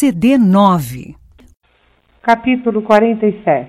CD9. Capítulo 47.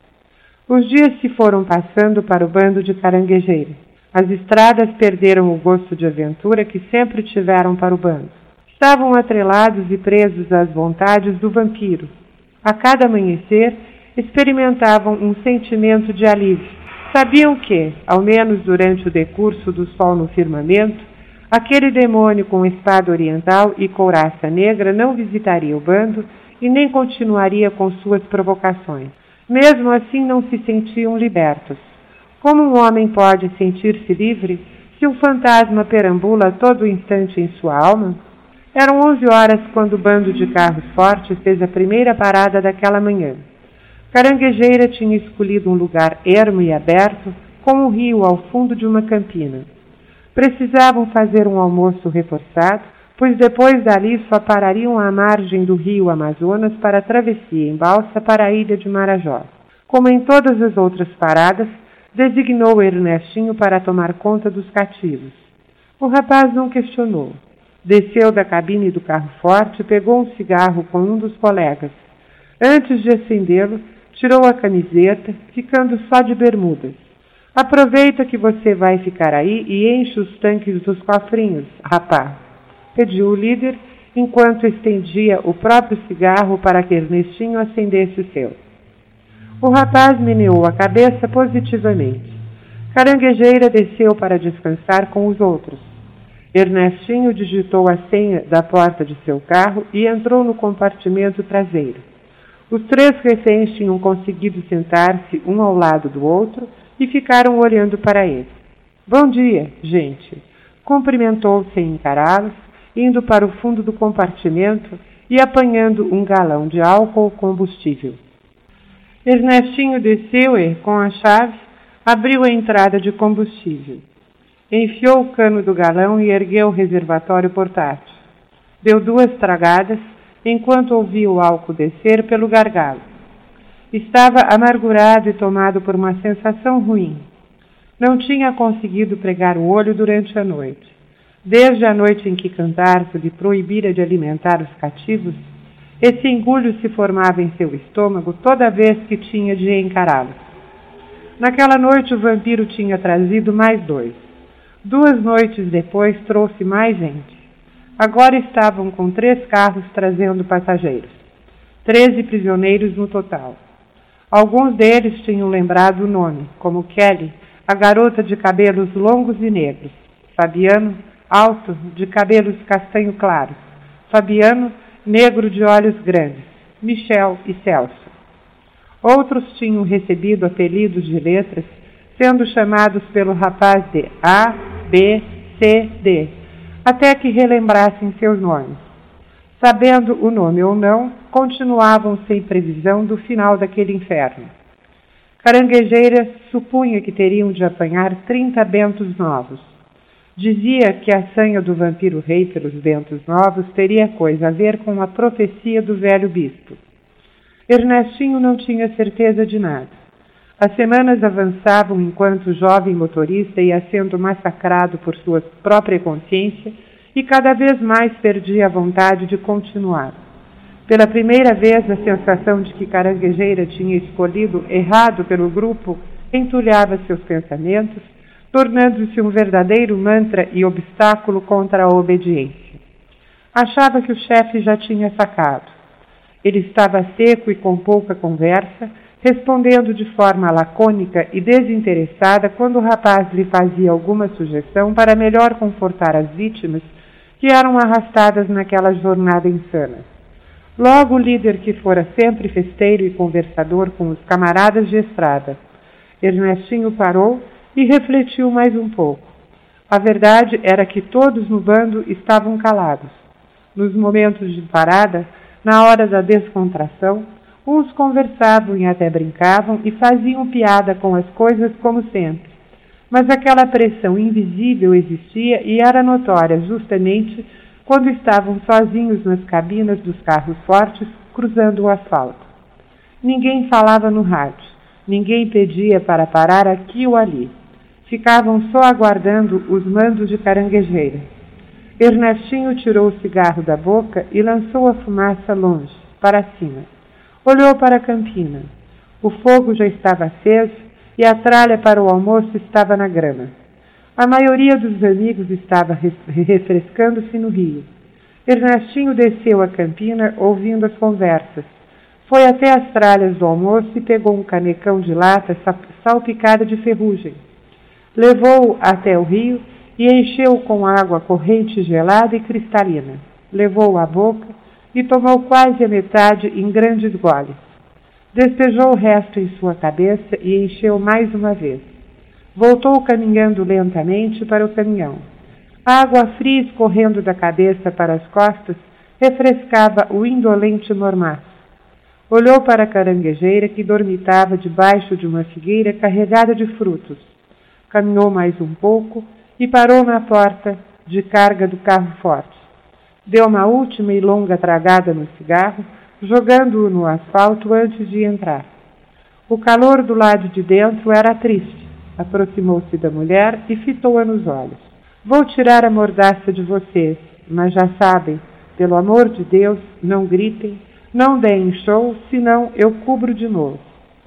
Os dias se foram passando para o bando de caranguejeira. As estradas perderam o gosto de aventura que sempre tiveram para o bando. Estavam atrelados e presos às vontades do vampiro. A cada amanhecer, experimentavam um sentimento de alívio. Sabiam que, ao menos durante o decurso do sol no firmamento, aquele demônio com espada oriental e couraça negra não visitaria o bando e nem continuaria com suas provocações. Mesmo assim não se sentiam libertos. Como um homem pode sentir-se livre se um fantasma perambula a todo instante em sua alma? Eram 11 horas quando o bando de carros fortes fez a primeira parada daquela manhã. Caranguejeira tinha escolhido um lugar ermo e aberto, com um rio ao fundo de uma campina. Precisavam fazer um almoço reforçado, pois depois dali só parariam à margem do rio Amazonas para a travessia em balsa para a ilha de Marajó. Como em todas as outras paradas, designou Ernestinho para tomar conta dos cativos. O rapaz não questionou. Desceu da cabine do carro forte e pegou um cigarro com um dos colegas. Antes de acendê-lo, tirou a camiseta, ficando só de bermudas. Aproveita que você vai ficar aí e enche os tanques dos cofrinhos, rapaz, pediu o líder, enquanto estendia o próprio cigarro para que Ernestinho acendesse o seu. O rapaz meneou a cabeça positivamente. Caranguejeira desceu para descansar com os outros. Ernestinho digitou a senha da porta de seu carro e entrou no compartimento traseiro. Os 3 reféns tinham conseguido sentar-se um ao lado do outro e ficaram olhando para ele. Bom dia, gente, cumprimentou sem encará-los, indo para o fundo do compartimento e apanhando um galão de álcool combustível. Ernestinho desceu e, com a chave, abriu a entrada de combustível. Enfiou o cano do galão e ergueu o reservatório portátil. Deu 2 tragadas, enquanto ouvia o álcool descer pelo gargalo. Estava amargurado e tomado por uma sensação ruim. Não tinha conseguido pregar o olho durante a noite. Desde a noite em que Cantarzo lhe proibira de alimentar os cativos, esse engulho se formava em seu estômago toda vez que tinha de encará-los. Naquela noite o vampiro tinha trazido mais 2. 2 noites depois trouxe mais gente. Agora estavam com 3 carros trazendo passageiros. 13 prisioneiros no total. Alguns deles tinham lembrado o nome, como Kelly, a garota de cabelos longos e negros. Fabiano, alto, de cabelos castanho claros. Fabiano, negro de olhos grandes. Michel e Celso. Outros tinham recebido apelidos de letras, sendo chamados pelo rapaz de A, B, C, D, até que relembrassem seus nomes. Sabendo o nome ou não, continuavam sem previsão do final daquele inferno. Caranguejeira supunha que teriam de apanhar 30 bentos novos. Dizia que a sanha do vampiro rei pelos bentos novos teria coisa a ver com a profecia do velho bispo. Ernestinho não tinha certeza de nada. As semanas avançavam enquanto o jovem motorista ia sendo massacrado por sua própria consciência e cada vez mais perdia a vontade de continuar. Pela primeira vez, a sensação de que Caranguejeira tinha escolhido errado pelo grupo entulhava seus pensamentos, tornando-se um verdadeiro mantra e obstáculo contra a obediência. Achava que o chefe já tinha sacado. Ele estava seco e com pouca conversa, respondendo de forma lacônica e desinteressada quando o rapaz lhe fazia alguma sugestão para melhor confortar as vítimas que eram arrastadas naquela jornada insana. Logo o líder, que fora sempre festeiro e conversador com os camaradas de estrada. Ernestinho parou e refletiu mais um pouco. A verdade era que todos no bando estavam calados. Nos momentos de parada, na hora da descontração, uns conversavam e até brincavam e faziam piada com as coisas como sempre. Mas aquela pressão invisível existia e era notória justamente quando estavam sozinhos nas cabinas dos carros fortes cruzando o asfalto. Ninguém falava no rádio, ninguém pedia para parar aqui ou ali. Ficavam só aguardando os mandos de Caranguejeira. Ernestinho tirou o cigarro da boca e lançou a fumaça longe, para cima. Olhou para a campina. O fogo já estava aceso e a tralha para o almoço estava na grama. A maioria dos amigos estava refrescando-se no rio. Ernestinho desceu a campina ouvindo as conversas. Foi até as tralhas do almoço e pegou um canecão de lata salpicada de ferrugem. Levou-o até o rio e encheu-o com água corrente gelada e cristalina. Levou-o à boca e tomou quase a metade em grandes goles. Despejou o resto em sua cabeça e encheu mais uma vez. Voltou caminhando lentamente para o caminhão. A água fria escorrendo da cabeça para as costas refrescava o indolente mormaço. Olhou para a caranguejeira que dormitava debaixo de uma figueira carregada de frutos. Caminhou mais um pouco e parou na porta de carga do carro forte. Deu uma última e longa tragada no cigarro, jogando-o no asfalto antes de entrar. O calor do lado de dentro era triste. Aproximou-se da mulher e fitou-a nos olhos. Vou tirar a mordaça de vocês, mas já sabem, pelo amor de Deus, não gritem, não deem show, senão eu cubro de novo.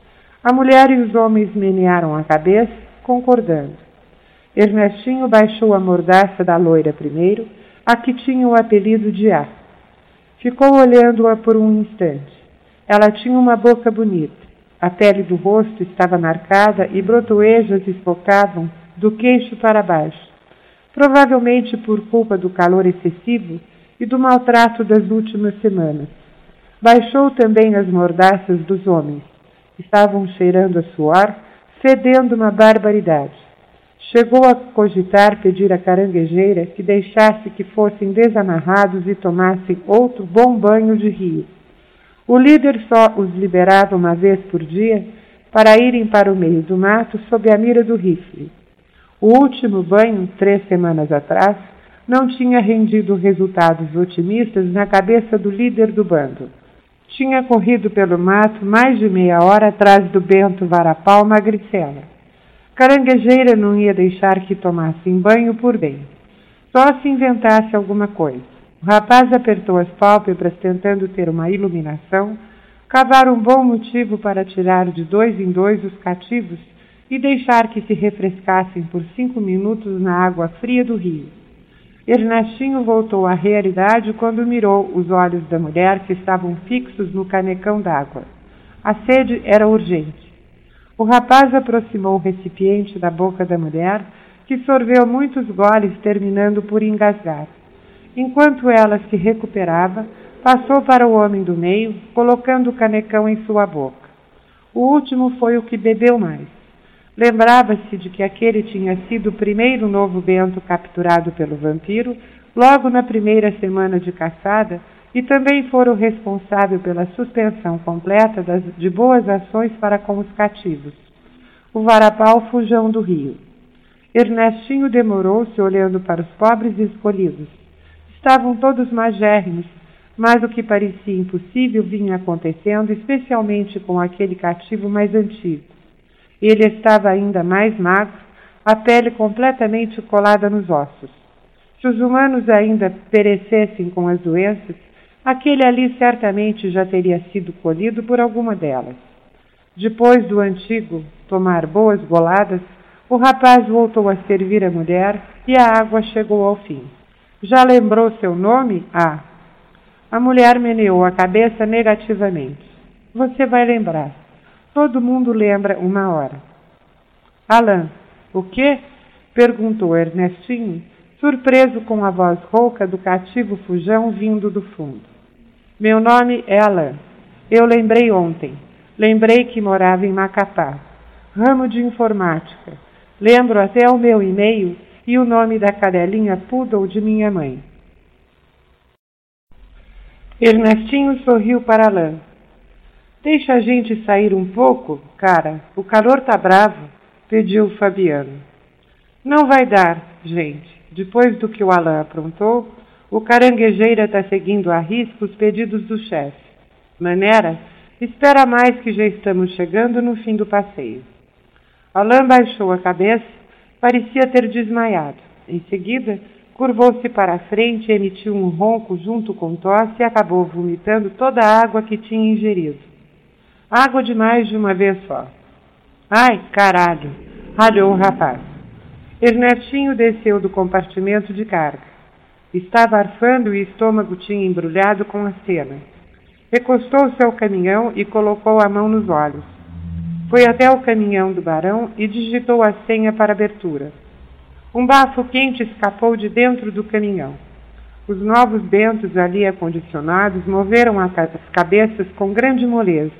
A mulher e os homens menearam a cabeça, concordando. Ernestinho baixou a mordaça da loira primeiro, a que tinha o apelido de A. Ficou olhando-a por um instante. Ela tinha uma boca bonita. A pele do rosto estava marcada e brotoejas esfocavam do queixo para baixo, provavelmente por culpa do calor excessivo e do maltrato das últimas semanas. Baixou também as mordaças dos homens. Estavam cheirando a suor, fedendo uma barbaridade. Chegou a cogitar pedir à caranguejeira que deixasse que fossem desamarrados e tomassem outro bom banho de rio. O líder só os liberava uma vez por dia para irem para o meio do mato sob a mira do rifle. O último banho, 3 semanas atrás, não tinha rendido resultados otimistas na cabeça do líder do bando. Tinha corrido pelo mato mais de meia hora atrás do Bento Varapau Magricela. Caranguejeira não ia deixar que tomassem banho por bem. Só se inventasse alguma coisa. O rapaz apertou as pálpebras tentando ter uma iluminação, cavar um bom motivo para tirar de 2 em 2 os cativos e deixar que se refrescassem por 5 minutos na água fria do rio. Ernestinho voltou à realidade quando mirou os olhos da mulher que estavam fixos no canecão d'água. A sede era urgente. O rapaz aproximou o recipiente da boca da mulher, que sorveu muitos goles, terminando por engasgar. Enquanto ela se recuperava, passou para o homem do meio, colocando o canecão em sua boca. O último foi o que bebeu mais. Lembrava-se de que aquele tinha sido o primeiro novo Bento capturado pelo vampiro, logo na primeira semana de caçada, e também fora o responsável pela suspensão completa de boas ações para com os cativos. O Varapau Fujão do Rio. Ernestinho demorou-se olhando para os pobres escolhidos. Estavam todos magérrimos, mas o que parecia impossível vinha acontecendo, especialmente com aquele cativo mais antigo. Ele estava ainda mais magro, a pele completamente colada nos ossos. Se os humanos ainda perecessem com as doenças, aquele ali certamente já teria sido colhido por alguma delas. Depois do antigo tomar boas goladas, o rapaz voltou a servir a mulher e a água chegou ao fim. Já lembrou seu nome? Ah! A mulher meneou a cabeça negativamente. Você vai lembrar. Todo mundo lembra uma hora. Alain. O quê? Perguntou Ernestinho, surpreso com a voz rouca do cativo Fujão vindo do fundo. Meu nome é Alain. Eu lembrei ontem. Lembrei que morava em Macapá. Ramo de informática. Lembro até o meu e-mail e o nome da cadelinha poodle de minha mãe. Ernestinho sorriu para Alain. Deixa a gente sair um pouco, cara. O calor tá bravo, pediu Fabiano. Não vai dar, gente. Depois do que o Alain aprontou, o caranguejeira está seguindo à risca os pedidos do chefe. Manera, espera mais que já estamos chegando no fim do passeio. Alain baixou a cabeça, parecia ter desmaiado. Em seguida, Curvou-se para a frente, emitiu um ronco junto com tosse e acabou vomitando toda a água que tinha ingerido. Água demais de uma vez só. Ai, caralho! Ralhou o rapaz. Ernestinho desceu do compartimento de carga. Estava arfando e o estômago tinha embrulhado com a cena. Recostou-se ao caminhão e colocou a mão nos olhos. Foi até o caminhão do barão e digitou a senha para abertura. Um bafo quente escapou de dentro do caminhão. Os novos ventos ali acondicionados moveram as cabeças com grande moleza.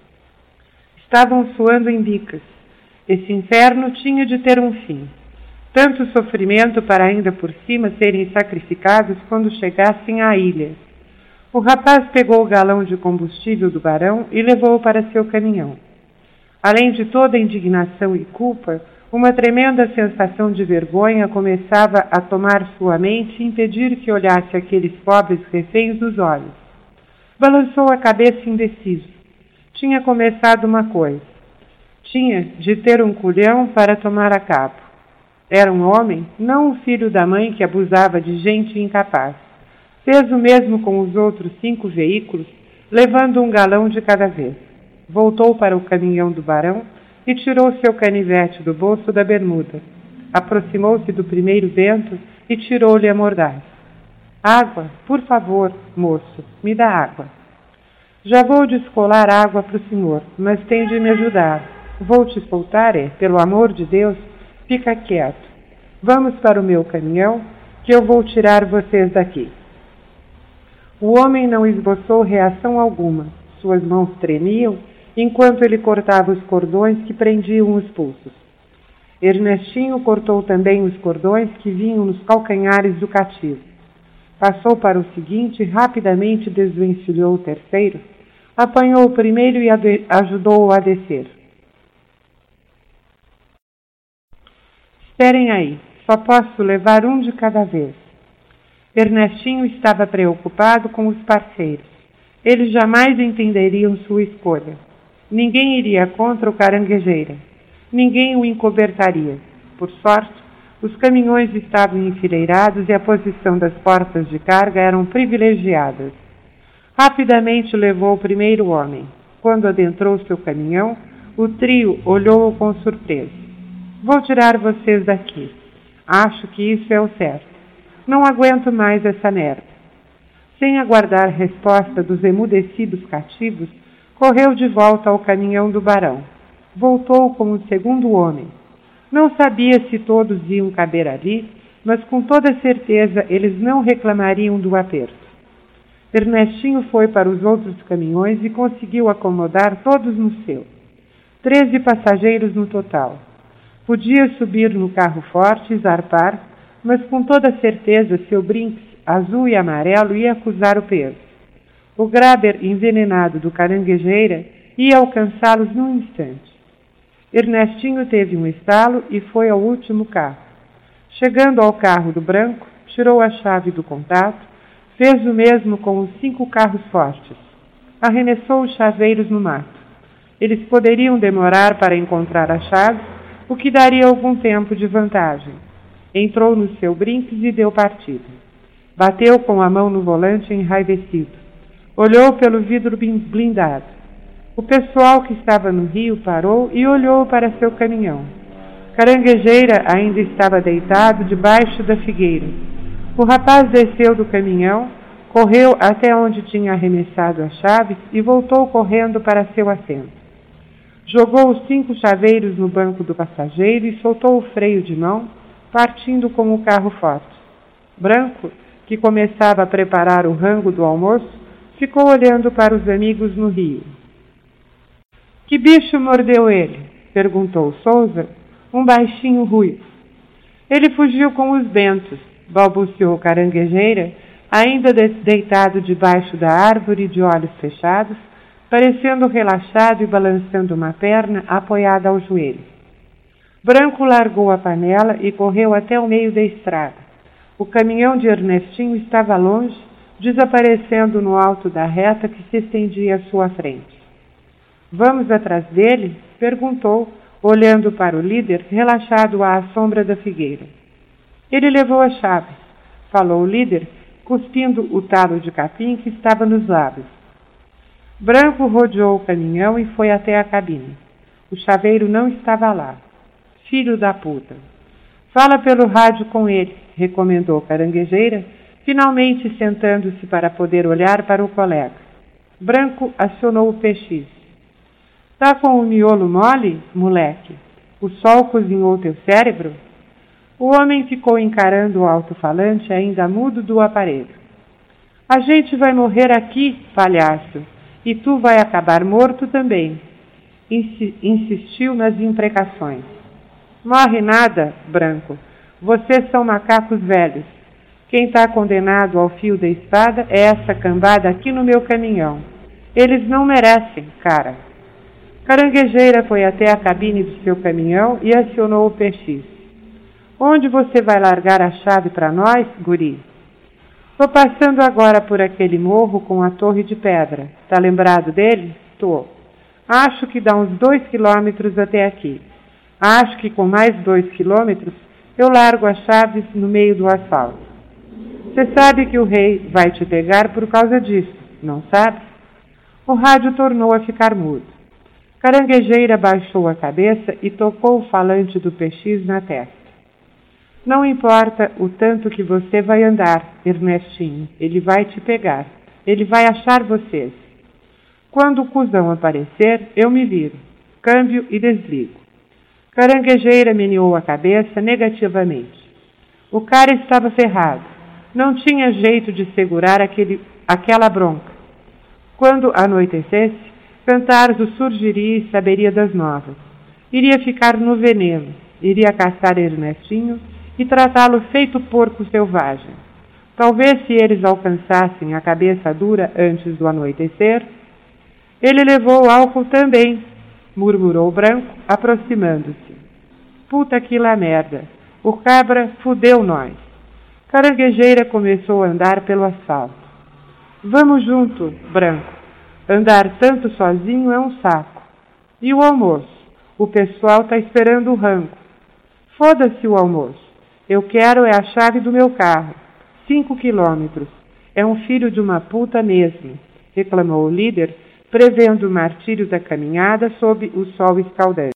Estavam suando em bicas. Esse inferno tinha de ter um fim. Tanto sofrimento para ainda por cima serem sacrificados quando chegassem à ilha. O rapaz pegou o galão de combustível do barão e levou-o para seu caminhão. Além de toda a indignação e culpa, uma tremenda sensação de vergonha começava a tomar sua mente e impedir que olhasse aqueles pobres reféns nos olhos. Balançou a cabeça indeciso. Tinha começado uma coisa. Tinha de ter um culhão para tomar a cabo. Era um homem, não o filho da mãe que abusava de gente incapaz. Fez o mesmo com os outros 5 veículos, levando um galão de cada vez. Voltou para o caminhão do barão e tirou seu canivete do bolso da bermuda. Aproximou-se do primeiro vento e tirou-lhe a mordaça. Água, por favor, moço, me dá água. Já vou descolar água para o senhor, mas tem de me ajudar. Vou te soltar, pelo amor de Deus, fica quieto. Vamos para o meu caminhão, que eu vou tirar vocês daqui. O homem não esboçou reação alguma. Suas mãos tremiam enquanto ele cortava os cordões que prendiam os pulsos. Ernestinho cortou também os cordões que vinham nos calcanhares do cativo. Passou para o seguinte e rapidamente desvencilhou o terceiro, apanhou o primeiro e ajudou-o a descer. Esperem aí, só posso levar um de cada vez. Ernestinho estava preocupado com os parceiros. Eles jamais entenderiam sua escolha. Ninguém iria contra o Caranguejeira. Ninguém o encobertaria. Por sorte, os caminhões estavam enfileirados e a posição das portas de carga eram privilegiadas. Rapidamente levou o primeiro homem. Quando adentrou seu caminhão, o trio olhou-o com surpresa. Vou tirar vocês daqui. Acho que isso é o certo. Não aguento mais essa merda. Sem aguardar resposta dos emudecidos cativos, correu de volta ao caminhão do barão. Voltou como o segundo homem. Não sabia se todos iam caber ali, mas com toda certeza eles não reclamariam do aperto. Ernestinho foi para os outros caminhões e conseguiu acomodar todos no seu. 13 passageiros no total. Podia subir no carro forte e zarpar, mas com toda certeza seu Brinks azul e amarelo ia acusar o peso. O Graber envenenado do Caranguejeira ia alcançá-los num instante. Ernestinho teve um estalo e foi ao último carro. Chegando ao carro do branco, tirou a chave do contato, fez o mesmo com os 5 carros fortes. Arremessou os chaveiros no mato. Eles poderiam demorar para encontrar a chave, o que daria algum tempo de vantagem. Entrou no seu Brinks e deu partida. Bateu com a mão no volante enraivecido. Olhou pelo vidro blindado. O pessoal que estava no rio parou e olhou para seu caminhão. Caranguejeira ainda estava deitado debaixo da figueira. O rapaz desceu do caminhão, correu até onde tinha arremessado as chaves e voltou correndo para seu assento. Jogou os 5 chaveiros no banco do passageiro e soltou o freio de mão, partindo com o carro forte. Branco, que começava a preparar o rango do almoço, ficou olhando para os amigos no rio. Que bicho mordeu ele? Perguntou Souza, um baixinho ruivo. Ele fugiu com os bentos, balbuciou Caranguejeira, ainda deitado debaixo da árvore de olhos fechados, parecendo relaxado e balançando uma perna apoiada ao joelho. Branco largou a panela e correu até o meio da estrada. O caminhão de Ernestinho estava longe, desaparecendo no alto da reta que se estendia à sua frente. Vamos atrás dele? Perguntou, olhando para o líder, relaxado à sombra da figueira. Ele levou as chaves. falou o líder, cuspindo o talo de capim que estava nos lábios. Branco rodeou o caminhão e foi até a cabine. O chaveiro não estava lá. Filho da puta. Fala pelo rádio com ele, recomendou Caranguejeira, finalmente sentando-se para poder olhar para o colega. Branco acionou o PX. Tá com o miolo mole, moleque? O sol cozinhou teu cérebro? O homem ficou encarando o alto-falante ainda mudo do aparelho. A gente vai morrer aqui, palhaço, e tu vai acabar morto também. Insistiu nas imprecações. Morre nada, Branco. Vocês são macacos velhos. Quem está condenado ao fio da espada é essa cambada aqui no meu caminhão. Eles não merecem, cara. Caranguejeira foi até a cabine do seu caminhão e acionou o PX. Onde você vai largar a chave para nós, guri? Tô passando agora por aquele morro com a torre de pedra. Tá lembrado dele? Tô. Acho que dá uns 2 quilômetros até aqui. Acho que com mais 2 quilômetros eu largo as chaves no meio do asfalto. Você sabe que o rei vai te pegar por causa disso, não sabe? O rádio tornou a ficar mudo. Caranguejeira baixou a cabeça e tocou o falante do PX na testa. Não importa o tanto que você vai andar, Ernestinho, ele vai te pegar. Ele vai achar vocês. Quando o cuzão aparecer, eu me viro. Câmbio e desligo. Caranguejeira meneou a cabeça negativamente. O cara estava ferrado. Não tinha jeito de segurar aquela bronca. Quando anoitecesse, Cantarzo surgiria e saberia das novas. Iria ficar no veneno, iria caçar Ernestinho e tratá-lo feito porco selvagem. Talvez se eles alcançassem a cabeça dura antes do anoitecer. Ele levou álcool também, murmurou Branco, aproximando-se. Puta que lá merda, o cabra fudeu nós. Caranguejeira começou a andar pelo asfalto. Vamos junto, Branco. Andar tanto sozinho é um saco. E o almoço? O pessoal tá esperando o rango. Foda-se o almoço. Eu quero é a chave do meu carro. 5 quilômetros. É um filho de uma puta mesmo, reclamou o líder, prevendo o martírio da caminhada sob o sol escaldante.